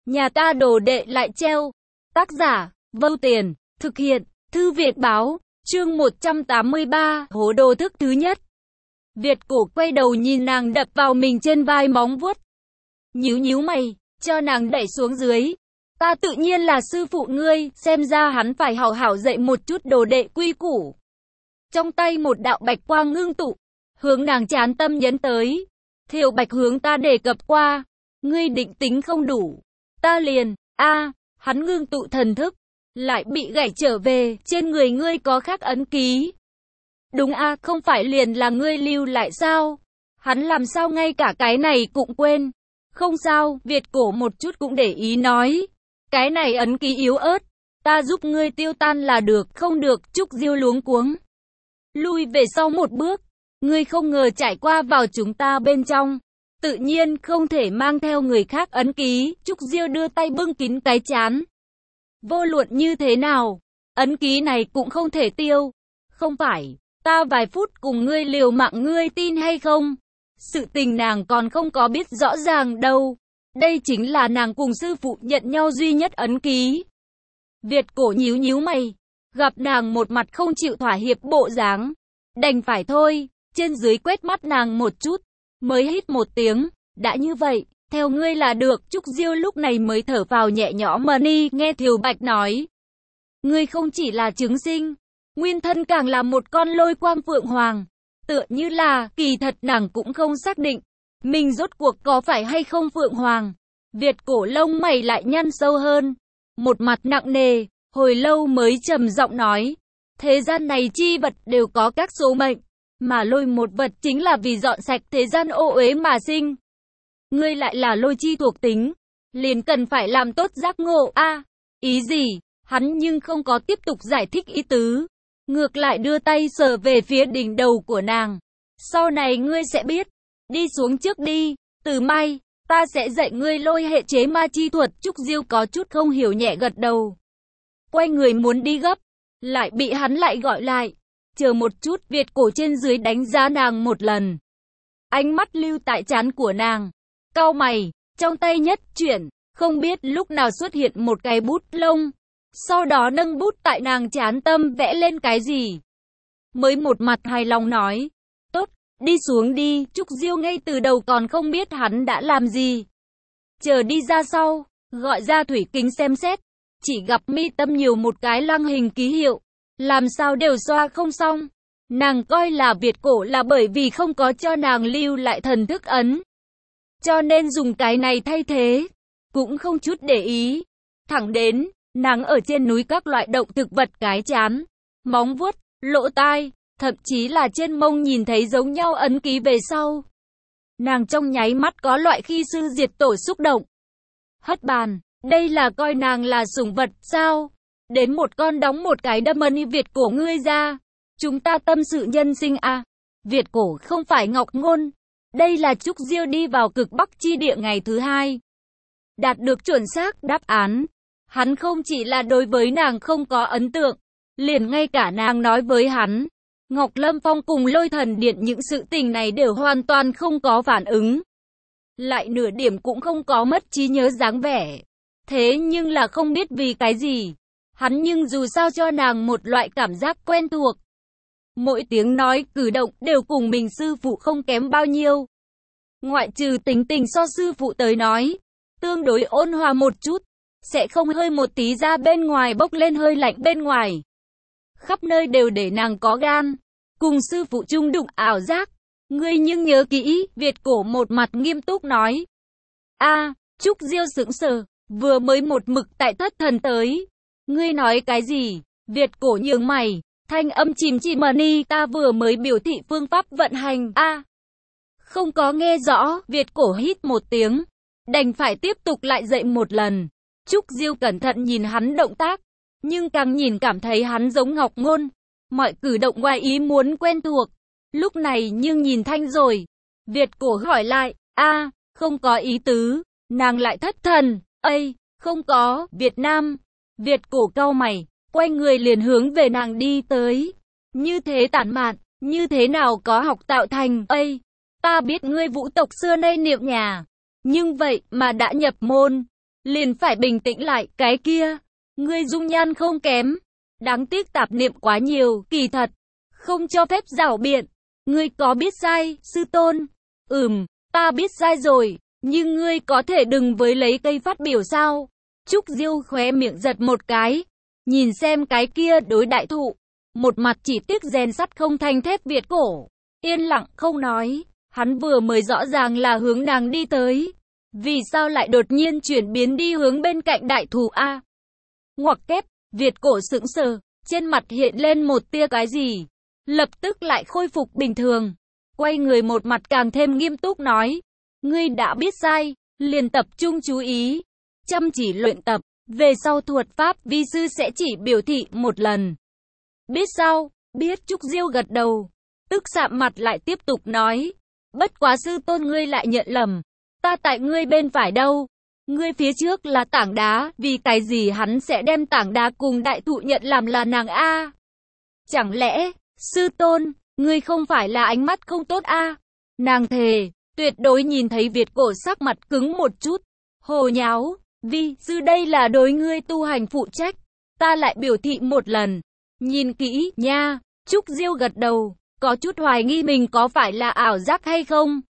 Nhà ta đồ đệ lại treo. Tác giả, Vâu Tiền, thực hiện, Thư Việt Báo, chương 183, hố đồ thức thứ nhất. Việt cổ quay đầu nhìn nàng đập vào mình trên vai móng vuốt. Nhíu nhíu mày, cho nàng đẩy xuống dưới. Ta tự nhiên là sư phụ ngươi, xem ra hắn phải hảo hảo dạy một chút đồ đệ quy củ. Trong tay một đạo bạch quang ngưng tụ, hướng nàng Trán Tâm nhấn tới. Thiệu Bạch hướng ta đề cập qua, ngươi định tính không đủ, ta liền, hắn ngưng tụ thần thức, lại bị gãy trở về, trên người ngươi có khắc ấn ký. Đúng không phải liền là ngươi lưu lại sao? Hắn làm sao ngay cả cái này cũng quên? Không sao, Việt cổ một chút cũng để ý nói. Cái này ấn ký yếu ớt, ta giúp ngươi tiêu tan là được, không được, Trúc Diêu luống cuống. Lui về sau một bước, ngươi không ngờ trải qua vào chúng ta bên trong. Tự nhiên không thể mang theo người khác ấn ký, Trúc Diêu đưa tay bưng kín cái trán. Vô luận như thế nào, ấn ký này cũng không thể tiêu. Không phải, ta vài phút cùng ngươi liều mạng ngươi tin hay không? Sự tình nàng còn không có biết rõ ràng đâu. Đây chính là nàng cùng sư phụ nhận nhau duy nhất ấn ký. Việt cổ nhíu nhíu mày, gặp nàng một mặt không chịu thỏa hiệp bộ dáng, đành phải thôi, trên dưới quét mắt nàng một chút, mới hít một tiếng, đã như vậy, theo ngươi là được. Trúc Diêu lúc này mới thở vào nhẹ nhõm. Mani nghe Thiều Bạch nói, ngươi không chỉ là chứng sinh, nguyên thân càng là một con lôi quang phượng hoàng, tựa như là, kỳ thật nàng cũng không xác định, mình rốt cuộc có phải hay không phượng hoàng. Việt cổ lông mày lại nhăn sâu hơn, một mặt nặng nề, hồi lâu mới trầm giọng nói, thế gian này chi vật đều có các số mệnh, mà lôi một vật chính là vì dọn sạch thế gian ô uế mà sinh. Ngươi lại là lôi chi thuộc tính, liền cần phải làm tốt giác ngộ. Ý gì? Hắn nhưng không có tiếp tục giải thích ý tứ, ngược lại đưa tay sờ về phía đỉnh đầu của nàng. Sau này ngươi sẽ biết, đi xuống trước đi, từ mai, ta sẽ dạy ngươi lôi hệ chế ma chi thuật. Trúc Diêu có chút không hiểu nhẹ gật đầu. Quay người muốn đi gấp, lại bị hắn lại gọi lại. Chờ một chút. Việt cổ trên dưới đánh giá nàng một lần. Ánh mắt lưu tại trán của nàng. Cau mày, trong tay nhất chuyển, không biết lúc nào xuất hiện một cái bút lông. Sau đó nâng bút tại nàng Trán Tâm vẽ lên cái gì. Mới một mặt hài lòng nói, tốt, đi xuống đi. Trúc Diêu ngay từ đầu còn không biết hắn đã làm gì. Chờ đi ra sau, gọi ra thủy kính xem xét, chỉ gặp mi tâm nhiều một cái lăng hình ký hiệu, làm sao đều xoa không xong. Nàng coi là Việt cổ là bởi vì không có cho nàng lưu lại thần thức ấn, cho nên dùng cái này thay thế, cũng không chút để ý. Thẳng đến, nàng ở trên núi các loại động thực vật cái chán, móng vuốt, lỗ tai, thậm chí là trên mông nhìn thấy giống nhau ấn ký về sau. Nàng trong nháy mắt có loại khi sư diệt tổ xúc động. Hất bàn, đây là coi nàng là sủng vật sao? Đến một con đóng một cái đâm ân Việt cổ ngươi ra. Chúng ta tâm sự nhân sinh Việt cổ không phải Ngọc Ngôn. Đây là Trúc Diêu đi vào cực Bắc chi địa ngày thứ hai. Đạt được chuẩn xác đáp án. Hắn không chỉ là đối với nàng không có ấn tượng, liền ngay cả nàng nói với hắn, Ngọc Lâm Phong cùng Lôi Thần Điện những sự tình này đều hoàn toàn không có phản ứng. Lại nửa điểm cũng không có mất trí nhớ dáng vẻ. Thế nhưng là không biết vì cái gì, hắn nhưng dù sao cho nàng một loại cảm giác quen thuộc. Mỗi tiếng nói, cử động đều cùng mình sư phụ không kém bao nhiêu. Ngoại trừ tính tình so sư phụ tới nói, tương đối ôn hòa một chút, sẽ không hơi một tí ra bên ngoài bốc lên hơi lạnh bên ngoài. Khắp nơi đều để nàng có gan, cùng sư phụ chung đụng ảo giác. Ngươi nhưng nhớ kỹ, Việt cổ một mặt nghiêm túc nói. Trúc Diêu sững sờ, vừa mới một mực tại thất thần tới. Ngươi nói cái gì? Việt cổ nhướng mày, thanh âm chìm chìm. Mani, ta vừa mới biểu thị phương pháp vận hành. Không có nghe rõ. Việt cổ hít một tiếng, đành phải tiếp tục lại dạy một lần. Trúc Diêu cẩn thận nhìn hắn động tác, nhưng càng nhìn cảm thấy hắn giống Ngọc Ngôn, mọi cử động ngoài ý muốn quen thuộc. Lúc này nhưng nhìn thanh rồi. Việt cổ hỏi lại, không có ý tứ. Nàng lại thất thần, không có, Việt Nam. Việt cổ cau mày, quay người liền hướng về nàng đi tới. Như thế tản mạn, như thế nào có học tạo thành. Ta biết ngươi vũ tộc xưa nay niệm nhà, nhưng vậy mà đã nhập môn, liền phải bình tĩnh lại. Cái kia, ngươi dung nhan không kém, đáng tiếc tạp niệm quá nhiều, kỳ thật, không cho phép giảo biện. Ngươi có biết sai, sư tôn? Ta biết sai rồi, nhưng ngươi có thể đừng với lấy cây phát biểu sao? Trúc Diêu khóe miệng giật một cái, nhìn xem cái kia đối đại thụ, một mặt chỉ tiếc rèn sắt không thành thép Việt cổ, yên lặng không nói. Hắn vừa mới rõ ràng là hướng nàng đi tới, vì sao lại đột nhiên chuyển biến đi hướng bên cạnh đại thụ a? Ngoặc kép, Việt cổ sững sờ, trên mặt hiện lên một tia cái gì, lập tức lại khôi phục bình thường, quay người một mặt càng thêm nghiêm túc nói, ngươi đã biết sai, liền tập trung chú ý, chăm chỉ luyện tập, về sau thuật pháp vi sư sẽ chỉ biểu thị một lần. Biết sao? Biết. Trúc Diêu gật đầu, tức sạm mặt lại tiếp tục nói, bất quá sư tôn ngươi lại nhận lầm, ta tại ngươi bên phải đâu, ngươi phía trước là tảng đá, vì cái gì hắn sẽ đem tảng đá cùng đại thụ nhận làm là nàng a? Chẳng lẽ, sư tôn, ngươi không phải là ánh mắt không tốt a? Nàng thề, tuyệt đối nhìn thấy Việt cổ sắc mặt cứng một chút, hồ nháo, vi sư đây là đối ngươi tu hành phụ trách, ta lại biểu thị một lần, nhìn kỹ nha. Trúc Diêu gật đầu, có chút hoài nghi mình có phải là ảo giác hay không.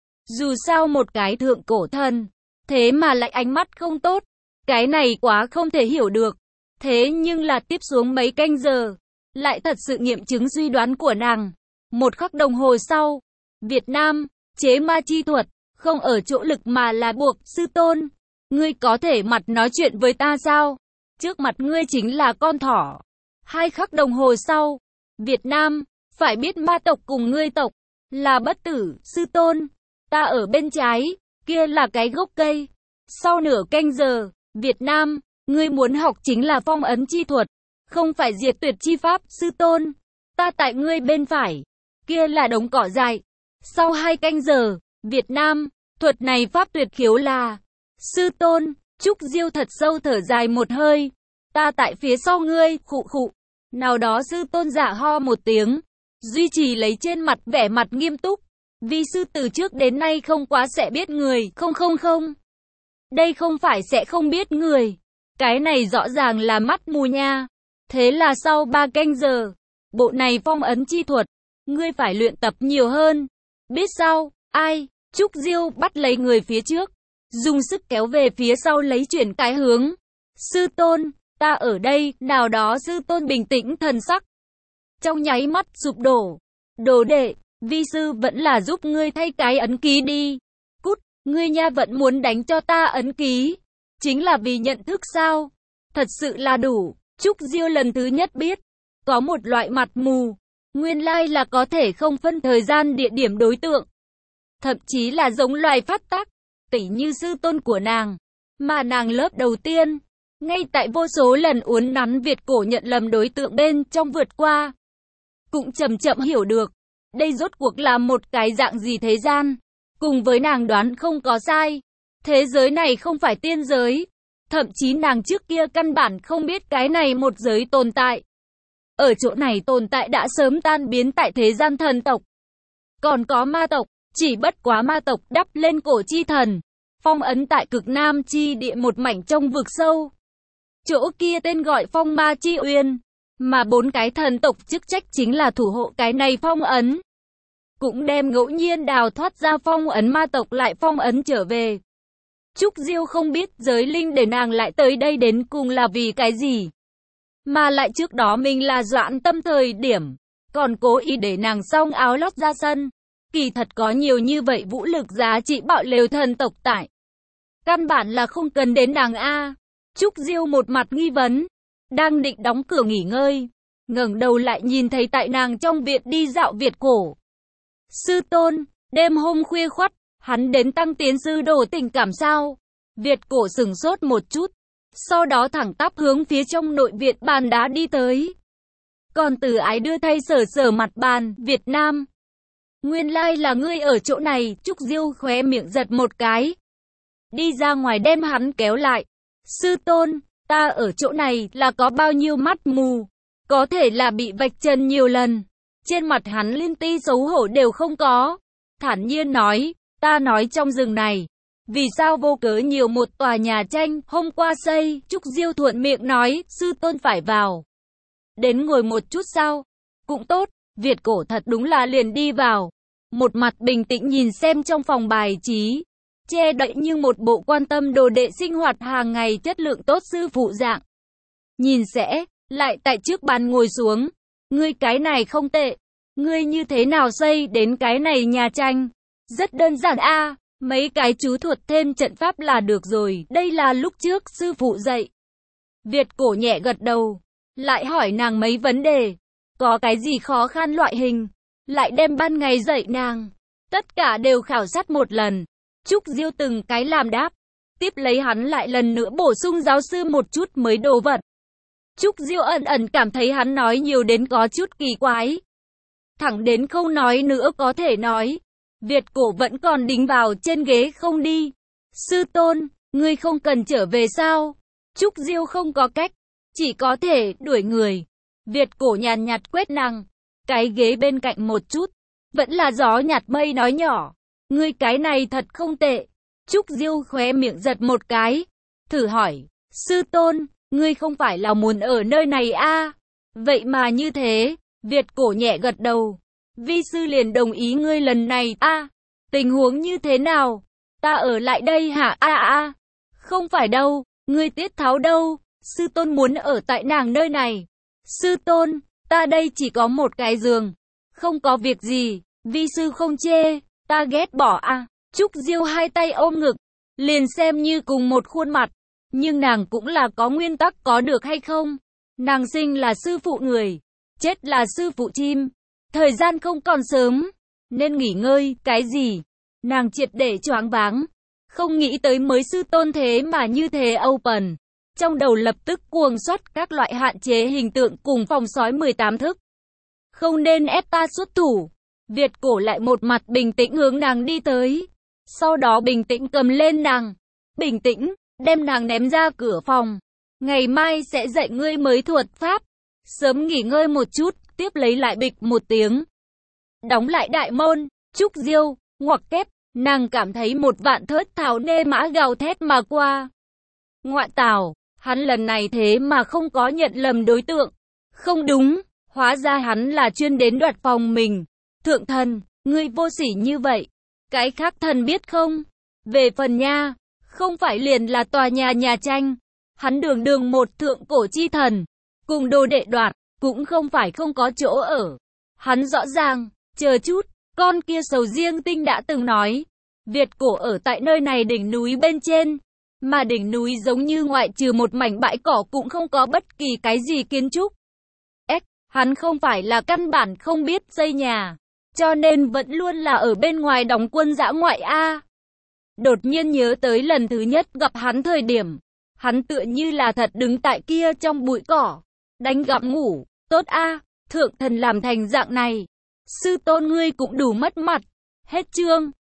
Dù sao một cái thượng cổ thần, thế mà lại ánh mắt không tốt, cái này quá không thể hiểu được. Thế nhưng là tiếp xuống mấy canh giờ, lại thật sự nghiệm chứng suy đoán của nàng. Một khắc đồng hồ sau, Việt Nam, chế ma chi thuật, không ở chỗ lực mà là buộc. Sư tôn, ngươi có thể mặt nói chuyện với ta sao? Trước mặt ngươi chính là con thỏ. 2 khắc đồng hồ sau, Việt Nam, phải biết ma tộc cùng ngươi tộc là bất tử. Sư tôn, ta ở bên trái, kia là cái gốc cây. Sau nửa canh giờ, Việt Nam, ngươi muốn học chính là phong ấn chi thuật, không phải diệt tuyệt chi pháp. Sư tôn, ta tại ngươi bên phải, kia là đống cỏ dại. Sau 2 canh giờ, Việt Nam, thuật này pháp tuyệt khiếu là. Sư tôn, Trúc Diêu thật sâu thở dài một hơi, ta tại phía sau ngươi. Khụ khụ. Nào đó sư tôn giả ho một tiếng, duy trì lấy trên mặt vẻ mặt nghiêm túc. Vi sư từ trước đến nay không quá sẽ biết người. Không. Đây không phải sẽ không biết người. Cái này rõ ràng là mắt mù nha. Thế là sau 3 canh giờ, bộ này phong ấn chi thuật, ngươi phải luyện tập nhiều hơn. Biết sao? Ai? Trúc Diêu bắt lấy người phía trước, dùng sức kéo về phía sau lấy chuyển cái hướng. Sư tôn, ta ở đây. Nào đó sư tôn bình tĩnh thần sắc, trong nháy mắt sụp đổ. Đồ đệ, vi sư vẫn là giúp ngươi thay cái ấn ký đi. Cút, ngươi nha vẫn muốn đánh cho ta ấn ký, chính là vì nhận thức sao? Thật sự là đủ. Trúc Diêu lần thứ nhất biết, có một loại mặt mù, nguyên lai là có thể không phân thời gian địa điểm đối tượng. Thậm chí là giống loài phát tác, tỉ như sư tôn của nàng, mà nàng lớp đầu tiên, ngay tại vô số lần uốn nắn Việt cổ nhận lầm đối tượng bên trong vượt qua, cũng chậm chậm hiểu được, đây rốt cuộc là một cái dạng gì thế gian. Cùng với nàng đoán không có sai, thế giới này không phải tiên giới, thậm chí nàng trước kia căn bản không biết cái này một giới tồn tại. Ở chỗ này tồn tại đã sớm tan biến tại thế gian thần tộc. Còn có ma tộc, chỉ bất quá ma tộc đắp lên cổ chi thần, phong ấn tại cực nam chi địa một mảnh trong vực sâu. Chỗ kia tên gọi phong ma chi uyên, mà 4 cái thần tộc chức trách chính là thủ hộ cái này phong ấn. Cũng đem ngẫu nhiên đào thoát ra phong ấn ma tộc lại phong ấn trở về. Trúc Diêu không biết giới linh để nàng lại tới đây đến cùng là vì cái gì. Mà lại trước đó mình là Doãn Tâm thời điểm, còn cố ý để nàng xông áo lót ra sân. Kỳ thật có nhiều như vậy vũ lực giá trị bạo lều thần tộc tại. Căn bản là không cần đến nàng a. Trúc Diêu một mặt nghi vấn, đang định đóng cửa nghỉ ngơi, ngẩng đầu lại nhìn thấy tại nàng trong viện đi dạo Việt cổ. Sư tôn, đêm hôm khuya khoắt, hắn đến tăng tiến sư đồ tình cảm sao? Việt cổ sửng sốt một chút, sau đó thẳng tắp hướng phía trong nội viện bàn đá đi tới. Còn Từ Ái đưa thay sờ mặt bàn. Việt Nam, nguyên lai là ngươi ở chỗ này. Trúc Diêu khóe miệng giật một cái, đi ra ngoài đem hắn kéo lại. Sư tôn, ta ở chỗ này là có bao nhiêu mắt mù, có thể là bị vạch trần nhiều lần. Trên mặt hắn liên ti xấu hổ đều không có, thản nhiên nói, ta nói trong rừng này, Vì sao vô cớ nhiều một tòa nhà tranh, hôm qua xây, Trúc Diêu thuận miệng nói, sư tôn phải vào. Đến ngồi một chút sao? Cũng tốt, Việt Cổ thật đúng là liền đi vào. Một mặt bình tĩnh nhìn xem trong phòng bài trí, che đậy như một bộ quan tâm đồ đệ sinh hoạt hàng ngày chất lượng tốt sư phụ dạng. Nhìn sẽ, lại tại trước bàn ngồi xuống. Ngươi cái này không tệ. Ngươi như thế nào xây đến cái này nhà tranh? Rất đơn giản a, mấy cái chú thuật thêm trận pháp là được rồi. Đây là lúc trước sư phụ dạy. Việt Cổ nhẹ gật đầu, lại hỏi nàng mấy vấn đề. Có cái gì khó khăn loại hình? Lại đem ban ngày dạy nàng. Tất cả đều khảo sát một lần. Trúc Diêu từng cái làm đáp. Tiếp lấy hắn lại lần nữa bổ sung giáo sư một chút mới đồ vật. Trúc Diêu ẩn ẩn cảm thấy hắn nói nhiều đến có chút kỳ quái. Thẳng đến không nói nữa có thể nói. Việt Cổ vẫn còn đính vào trên ghế không đi. Sư tôn, ngươi không cần trở về sao? Trúc Diêu không có cách, chỉ có thể đuổi người. Việt Cổ nhàn nhạt quét nàng, cái ghế bên cạnh một chút. Vẫn là gió nhạt mây nói nhỏ. Ngươi cái này thật không tệ. Trúc Diêu khóe miệng giật một cái. Thử hỏi, sư tôn, ngươi không phải là muốn ở nơi này a? Vậy mà như thế, Việt Cổ nhẹ gật đầu. Vi sư liền đồng ý ngươi lần này a. Tình huống như thế nào? Ta ở lại đây hả a? Không phải đâu, ngươi Tiết Tháo đâu? Sư tôn muốn ở tại nàng nơi này. Sư tôn, ta đây chỉ có một cái giường. Không có việc gì, vi sư không chê, ta ghét bỏ a. Trúc Diêu hai tay ôm ngực, liền xem như cùng một khuôn mặt. Nhưng nàng cũng là có nguyên tắc có được hay không? Nàng sinh là sư phụ người, chết là sư phụ chim. Thời gian không còn sớm, nên nghỉ ngơi, cái gì? Nàng triệt để choáng váng. Không nghĩ tới mới sư tôn thế mà như thế open. Trong đầu lập tức cuồng xuất các loại hạn chế hình tượng cùng phòng sói 18 thức. Không nên ép ta xuất thủ. Việt Cổ lại một mặt bình tĩnh hướng nàng đi tới. Sau đó bình tĩnh cầm lên nàng. Bình tĩnh, đem nàng ném ra cửa phòng. Ngày mai sẽ dạy ngươi mới thuật pháp. Sớm nghỉ ngơi một chút, tiếp lấy lại bịch một tiếng. Đóng lại đại môn, Trúc Diêu, ngoặc kép, nàng cảm thấy một vạn thớt tháo nê mã gào thét mà qua. Ngoạn tào, hắn lần này thế mà không có nhận lầm đối tượng. Không đúng, hóa ra hắn là chuyên đến đoạt phòng mình. Thượng thần, ngươi vô sỉ như vậy. Cái khác thần biết không? Về phần nha, không phải liền là tòa nhà tranh. Hắn đường đường một thượng cổ chi thần. Cùng đồ đệ đoạt, cũng không phải không có chỗ ở. Hắn rõ ràng, chờ chút, con kia sầu riêng tinh đã từng nói. Việt Cổ ở tại nơi này đỉnh núi bên trên. Mà đỉnh núi giống như ngoại trừ một mảnh bãi cỏ cũng không có bất kỳ cái gì kiến trúc. Hắn không phải là căn bản không biết xây nhà. Cho nên vẫn luôn là ở bên ngoài đóng quân dã ngoại a. Đột nhiên nhớ tới lần thứ nhất gặp hắn thời điểm. Hắn tựa như là thật đứng tại kia trong bụi cỏ. Đánh gặm ngủ, tốt a, thượng thần làm thành dạng này. Sư tôn ngươi cũng đủ mất mặt. Hết chương.